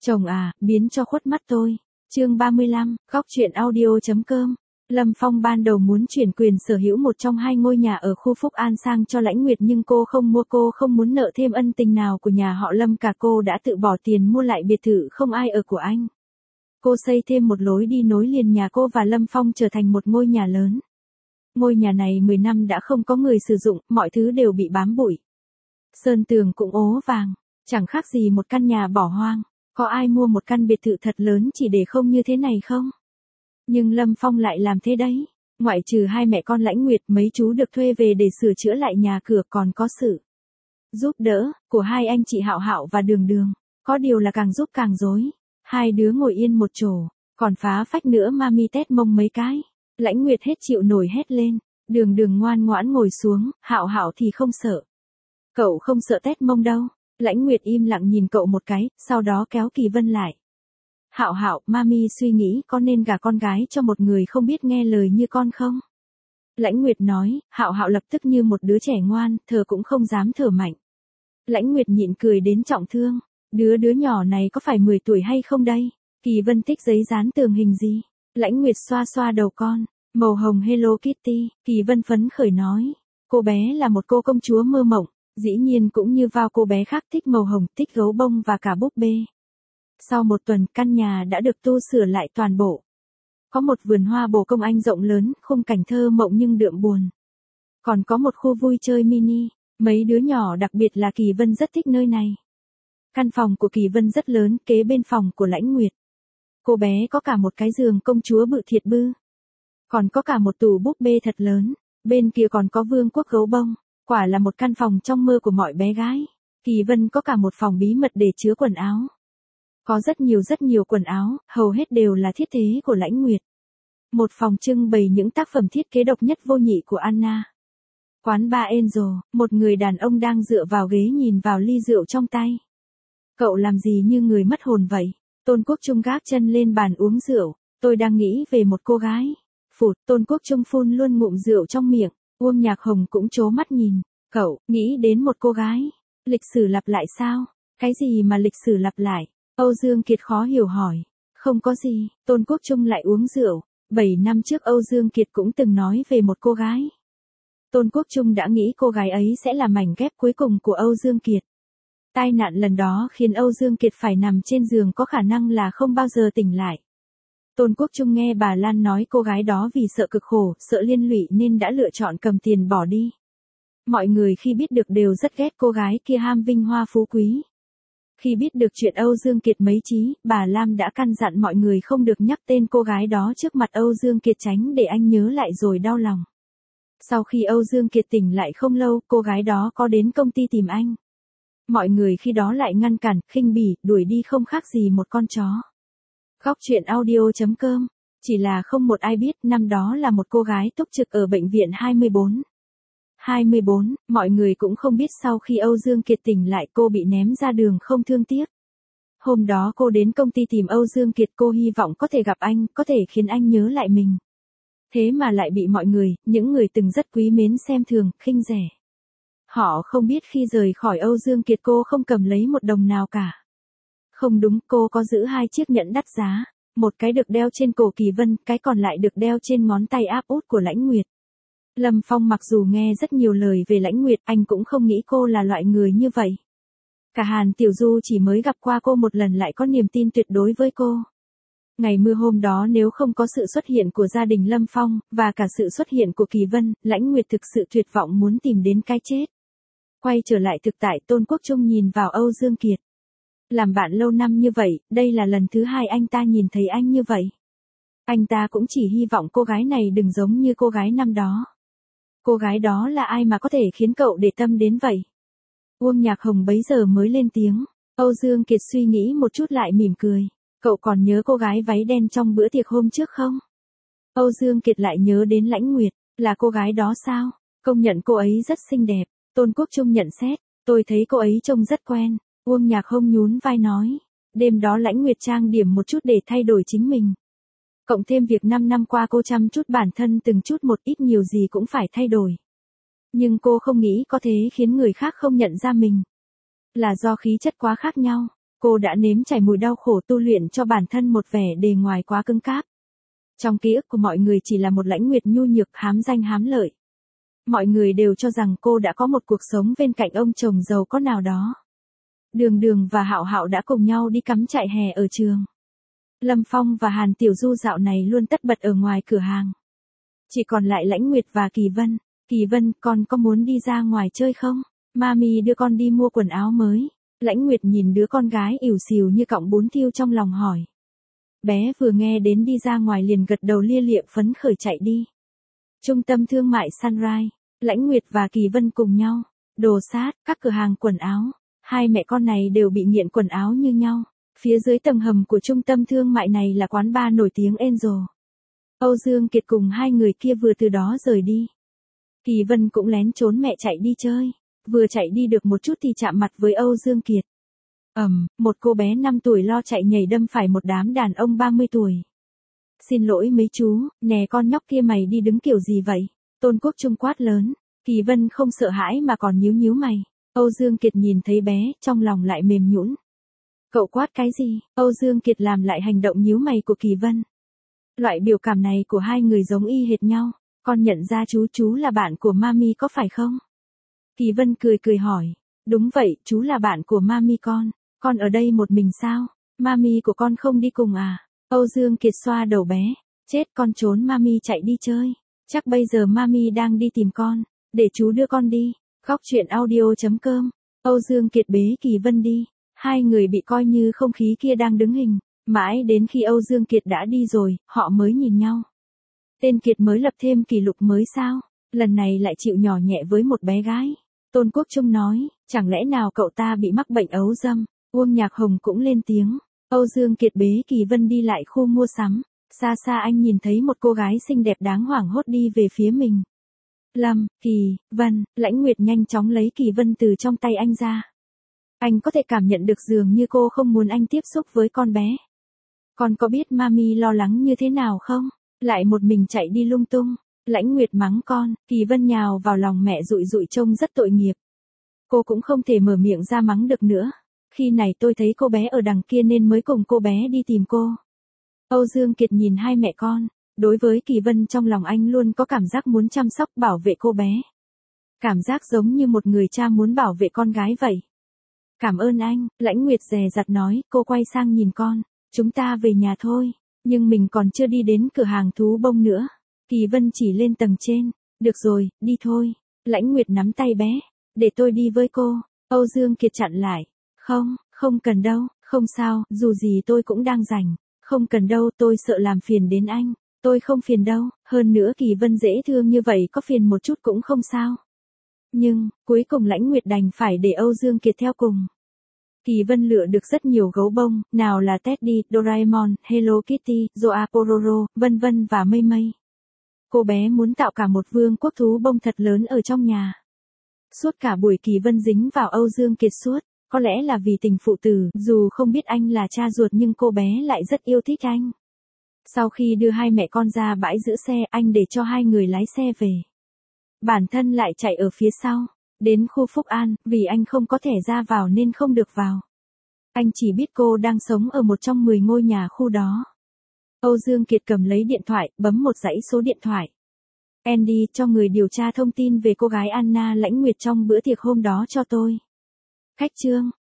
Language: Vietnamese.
Chồng à, biến cho khuất mắt tôi. Chương 35, góc truyện audio.com. Lâm Phong ban đầu muốn chuyển quyền sở hữu một trong hai ngôi nhà ở khu Phúc An sang cho Lãnh Nguyệt, nhưng cô không mua, cô không muốn nợ thêm ân tình nào của nhà họ Lâm cả, cô đã tự bỏ tiền mua lại biệt thự không ai ở của anh. Cô xây thêm một lối đi nối liền nhà cô và Lâm Phong trở thành một ngôi nhà lớn. Ngôi nhà này 10 năm đã không có người sử dụng, mọi thứ đều bị bám bụi. Sơn tường cũng ố vàng, chẳng khác gì một căn nhà bỏ hoang. Có ai mua một căn biệt thự thật lớn chỉ để không như thế này không? Nhưng Lâm Phong lại làm thế đấy. Ngoại trừ hai mẹ con Lãnh Nguyệt, mấy chú được thuê về để sửa chữa lại nhà cửa, còn có sự giúp đỡ của hai anh chị Hạo Hạo và Đường Đường. Có điều là càng giúp càng rối. Hai đứa ngồi yên một chỗ, còn phá phách nữa mami tét mông mấy cái. Lãnh Nguyệt hết chịu nổi hét lên. Đường Đường ngoan ngoãn ngồi xuống, Hạo Hạo thì không sợ. Cậu không sợ tét mông đâu. Lãnh Nguyệt im lặng nhìn cậu một cái, sau đó kéo Kỳ Vân lại. Hạo Hạo, mami suy nghĩ có nên gả con gái cho một người không biết nghe lời như con không? Lãnh Nguyệt nói. Hạo Hạo lập tức như một đứa trẻ ngoan, thở cũng không dám thở mạnh. Lãnh Nguyệt nhịn cười đến trọng thương. Đứa nhỏ này có phải 10 tuổi hay không đây? Kỳ Vân thích giấy dán tường hình gì? Lãnh Nguyệt xoa xoa đầu con. Màu hồng Hello Kitty. Kỳ Vân phấn khởi nói. Cô bé là một cô công chúa mơ mộng. Dĩ nhiên cũng như vào cô bé khác thích màu hồng, thích gấu bông và cả búp bê. Sau một tuần, căn nhà đã được tu sửa lại toàn bộ. Có một vườn hoa bồ công anh rộng lớn, khung cảnh thơ mộng nhưng đượm buồn. Còn có một khu vui chơi mini. Mấy đứa nhỏ, đặc biệt là Kỳ Vân, rất thích nơi này. Căn phòng của Kỳ Vân rất lớn, kế bên phòng của Lãnh Nguyệt. Cô bé có cả một cái giường công chúa bự thiệt bư. Còn có cả một tủ búp bê thật lớn. Bên kia còn có vương quốc gấu bông. Quả là một căn phòng trong mơ của mọi bé gái. Kỳ Vân có cả một phòng bí mật để chứa quần áo. Có rất nhiều quần áo, hầu hết đều là thiết kế của Lãnh Nguyệt. Một phòng trưng bày những tác phẩm thiết kế độc nhất vô nhị của Anna. Quán bar Angel, một người đàn ông đang dựa vào ghế nhìn vào ly rượu trong tay. Cậu làm gì như người mất hồn vậy? Tôn Quốc Trung gác chân lên bàn uống rượu. Tôi đang nghĩ về một cô gái. Phụt, Tôn Quốc Trung phun luôn ngụm rượu trong miệng. Uông Nhạc Hồng cũng trố mắt nhìn. Cậu, nghĩ đến một cô gái. Lịch sử lặp lại sao? Cái gì mà lịch sử lặp lại? Âu Dương Kiệt khó hiểu hỏi. Không có gì, Tôn Quốc Trung lại uống rượu. 7 năm trước Âu Dương Kiệt cũng từng nói về một cô gái. Tôn Quốc Trung đã nghĩ cô gái ấy sẽ là mảnh ghép cuối cùng của Âu Dương Kiệt. Tai nạn lần đó khiến Âu Dương Kiệt phải nằm trên giường, có khả năng là không bao giờ tỉnh lại. Tôn Quốc Trung nghe bà Lan nói cô gái đó vì sợ cực khổ, sợ liên lụy nên đã lựa chọn cầm tiền bỏ đi. Mọi người khi biết được đều rất ghét cô gái kia ham vinh hoa phú quý. Khi biết được chuyện Âu Dương Kiệt mấy chí, bà Lam đã căn dặn mọi người không được nhắc tên cô gái đó trước mặt Âu Dương Kiệt, tránh để anh nhớ lại rồi đau lòng. Sau khi Âu Dương Kiệt tỉnh lại không lâu, cô gái đó có đến công ty tìm anh. Mọi người khi đó lại ngăn cản, khinh bỉ, đuổi đi không khác gì một con chó. Góc truyện audio.com. Chỉ là không một ai biết năm đó là một cô gái túc trực ở bệnh viện 24. Mọi người cũng không biết sau khi Âu Dương Kiệt tỉnh lại cô bị ném ra đường không thương tiếc. Hôm đó cô đến công ty tìm Âu Dương Kiệt, cô hy vọng có thể gặp anh, có thể khiến anh nhớ lại mình. Thế mà lại bị mọi người, những người từng rất quý mến xem thường, khinh rẻ. Họ không biết khi rời khỏi Âu Dương Kiệt cô không cầm lấy một đồng nào cả. Không đúng, cô có giữ 2 chiếc nhẫn đắt giá. Một cái được đeo trên cổ Kỳ Vân, cái còn lại được đeo trên ngón tay áp út của Lãnh Nguyệt. Lâm Phong mặc dù nghe rất nhiều lời về Lãnh Nguyệt, anh cũng không nghĩ cô là loại người như vậy. Cả Hàn Tiểu Du chỉ mới gặp qua cô một lần lại có niềm tin tuyệt đối với cô. Ngày mưa hôm đó nếu không có sự xuất hiện của gia đình Lâm Phong, và cả sự xuất hiện của Kỳ Vân, Lãnh Nguyệt thực sự tuyệt vọng muốn tìm đến cái chết. Quay trở lại thực tại, Tôn Quốc Trung nhìn vào Âu Dương Kiệt. Làm bạn lâu năm như vậy, đây là lần thứ 2 anh ta nhìn thấy anh như vậy. Anh ta cũng chỉ hy vọng cô gái này đừng giống như cô gái năm đó. Cô gái đó là ai mà có thể khiến cậu để tâm đến vậy? Uông Nhạc Hồng bấy giờ mới lên tiếng. Âu Dương Kiệt suy nghĩ một chút lại mỉm cười. Cậu còn nhớ cô gái váy đen trong bữa tiệc hôm trước không? Âu Dương Kiệt lại nhớ đến Lãnh Nguyệt. Là cô gái đó sao? Công nhận cô ấy rất xinh đẹp. Tôn Quốc Trung nhận xét. Tôi thấy cô ấy trông rất quen. Uông Nhạc Hồng nhún vai nói. Đêm đó Lãnh Nguyệt trang điểm một chút để thay đổi chính mình. Cộng thêm việc 5 năm qua cô chăm chút bản thân từng chút một, ít nhiều gì cũng phải thay đổi. Nhưng cô không nghĩ có thế khiến người khác không nhận ra mình. Là do khí chất quá khác nhau. Cô đã nếm trải mùi đau khổ tu luyện cho bản thân một vẻ bề ngoài quá cứng cáp. Trong ký ức của mọi người chỉ là một Lãnh Nguyệt nhu nhược hám danh hám lợi. Mọi người đều cho rằng cô đã có một cuộc sống bên cạnh ông chồng giàu có nào đó. Đường Đường và Hạo Hạo đã cùng nhau đi cắm trại hè ở trường. Lâm Phong và Hàn Tiểu Du dạo này luôn tất bật ở ngoài cửa hàng. Chỉ còn lại Lãnh Nguyệt và Kỳ Vân. Kỳ Vân, con có muốn đi ra ngoài chơi không? Mami đưa con đi mua quần áo mới. Lãnh Nguyệt nhìn đứa con gái ỉu xìu như cọng bún thiêu trong lòng hỏi. Bé vừa nghe đến đi ra ngoài liền gật đầu lia lịa phấn khởi chạy đi. Trung tâm thương mại Sunrise, Lãnh Nguyệt và Kỳ Vân cùng nhau. Đồ sát, các cửa hàng quần áo. Hai mẹ con này đều bị nghiện quần áo như nhau. Phía dưới tầng hầm của trung tâm thương mại này là quán bar nổi tiếng Angel. Âu Dương Kiệt cùng hai người kia vừa từ đó rời đi. Kỳ Vân cũng lén trốn mẹ chạy đi chơi. Vừa chạy đi được một chút thì chạm mặt với Âu Dương Kiệt. Một cô bé 5 tuổi lo chạy nhảy đâm phải một đám đàn ông 30 tuổi. Xin lỗi mấy chú, nè con nhóc kia mày đi đứng kiểu gì vậy? Tôn Quốc Trung quát lớn. Kỳ Vân không sợ hãi mà còn nhíu nhíu mày. Âu Dương Kiệt nhìn thấy bé, trong lòng lại mềm nhũn. Cậu quát cái gì? Âu Dương Kiệt làm lại hành động nhíu mày của Kỳ Vân. Loại biểu cảm này của hai người giống y hệt nhau. Con nhận ra chú là bạn của Mami có phải không? Kỳ Vân cười cười hỏi. Đúng vậy, chú là bạn của Mami con ở đây một mình sao? Mami của con không đi cùng à? Âu Dương Kiệt xoa đầu bé. Chết, con trốn Mami chạy đi chơi. Chắc bây giờ Mami đang đi tìm con. Để chú đưa con đi. Góc truyện audio.com. Âu Dương Kiệt bế Kỳ Vân đi. Hai người bị coi như không khí kia đang đứng hình. Mãi đến khi Âu Dương Kiệt đã đi rồi, họ mới nhìn nhau. Tên Kiệt mới lập thêm kỷ lục mới sao? Lần này lại chịu nhỏ nhẹ với một bé gái. Tôn Quốc Trung nói, chẳng lẽ nào cậu ta bị mắc bệnh ấu dâm? Uông Nhạc Hồng cũng lên tiếng. Âu Dương Kiệt bế Kỳ Vân đi lại khu mua sắm. Xa xa anh nhìn thấy một cô gái xinh đẹp đáng hoảng hốt đi về phía mình. Lâm, Kỳ, Vân, Lãnh Nguyệt nhanh chóng lấy Kỳ Vân từ trong tay anh ra. Anh có thể cảm nhận được dường như cô không muốn anh tiếp xúc với con bé. Con có biết Mami lo lắng như thế nào không? Lại một mình chạy đi lung tung. Lãnh Nguyệt mắng con, Kỳ Vân nhào vào lòng mẹ rụi rụi trông rất tội nghiệp. Cô cũng không thể mở miệng ra mắng được nữa. Khi này tôi thấy cô bé ở đằng kia nên mới cùng cô bé đi tìm cô. Âu Dương Kiệt nhìn hai mẹ con. Đối với Kỳ Vân trong lòng anh luôn có cảm giác muốn chăm sóc bảo vệ cô bé. Cảm giác giống như một người cha muốn bảo vệ con gái vậy. Cảm ơn anh, Lãnh Nguyệt dè dặt nói, cô quay sang nhìn con. Chúng ta về nhà thôi, nhưng mình còn chưa đi đến cửa hàng thú bông nữa. Kỳ Vân chỉ lên tầng trên. Được rồi, đi thôi. Lãnh Nguyệt nắm tay bé. Để tôi đi với cô. Âu Dương Kiệt chặn lại. Không cần đâu, không sao, dù gì tôi cũng đang rảnh. Không cần đâu, tôi sợ làm phiền đến anh. Tôi không phiền đâu, hơn nữa Kỳ Vân dễ thương như vậy có phiền một chút cũng không sao. Nhưng, cuối cùng Lãnh Nguyệt đành phải để Âu Dương Kiệt theo cùng. Kỳ Vân lựa được rất nhiều gấu bông, nào là Teddy, Doraemon, Hello Kitty, Zoa Pororo, vân vân và mây mây. Cô bé muốn tạo cả một vương quốc thú bông thật lớn ở trong nhà. Suốt cả buổi Kỳ Vân dính vào Âu Dương Kiệt suốt, có lẽ là vì tình phụ tử, dù không biết anh là cha ruột nhưng cô bé lại rất yêu thích anh. Sau khi đưa hai mẹ con ra bãi giữ xe, anh để cho hai người lái xe về. Bản thân lại chạy ở phía sau, đến khu Phúc An, vì anh không có thẻ ra vào nên không được vào. Anh chỉ biết cô đang sống ở một trong 10 ngôi nhà khu đó. Âu Dương Kiệt cầm lấy điện thoại, bấm một dãy số điện thoại. Andy, cho người điều tra thông tin về cô gái Anna Lãnh Nguyệt trong bữa tiệc hôm đó cho tôi. Khách Trương,